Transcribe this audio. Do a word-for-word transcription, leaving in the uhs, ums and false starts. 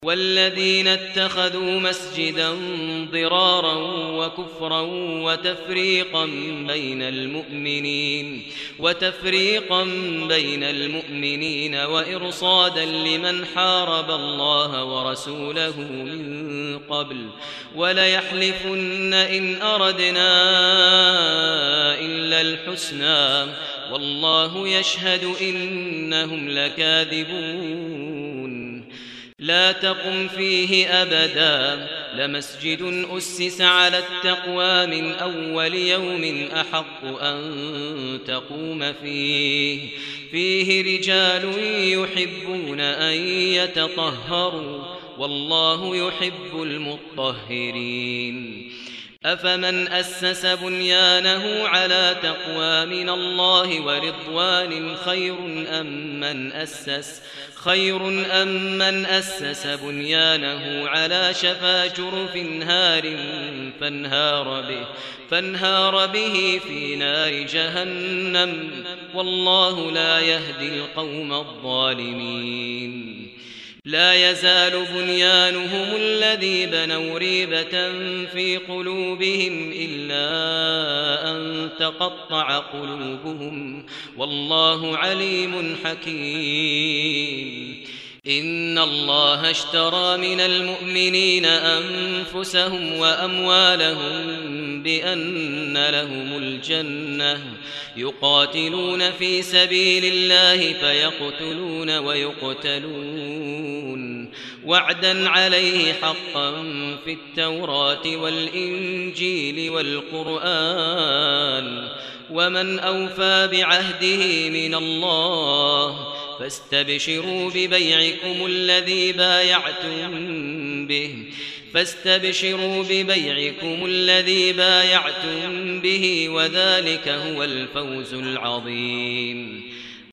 والذين اتخذوا مسجدا ضرارا وكفرا وتفريقا بين المؤمنين وتفريقا بين المؤمنين وإرصادا لمن حارب الله ورسوله من قبل وليحلفن إن أردنا إلا الحسنى والله يشهد إنهم لكاذبون. لا تقم فيه أبدا لمسجد أسس على التقوى من أول يوم أحق أن تقوم فيه فيه رجال يحبون أن يتطهروا والله يحب المطهرين. أفمن أسس بنيانه على تقوى من الله ورضوان خير أم من أسس خير أم من أسس بنيانه على شفا جرف هار فانهار به فانهار به في نار جهنم والله لا يهدي القوم الظالمين. لا يزال بنيانهم الذي بنوا ريبة في قلوبهم إلا أن تقطع قلوبهم والله عليم حكيم. إن الله اشترى من المؤمنين أنفسهم وأموالهم بأن لهم الجنة يقاتلون في سبيل الله فيقتلون ويقتلون وعدا عليه حقا في التوراة والإنجيل والقرآن ومن أوفى بعهده من الله فاستبشروا ببيعكم الذي بايعتم به فاستبشروا ببيعكم الذي بايعتم به وذلك هو الفوز العظيم.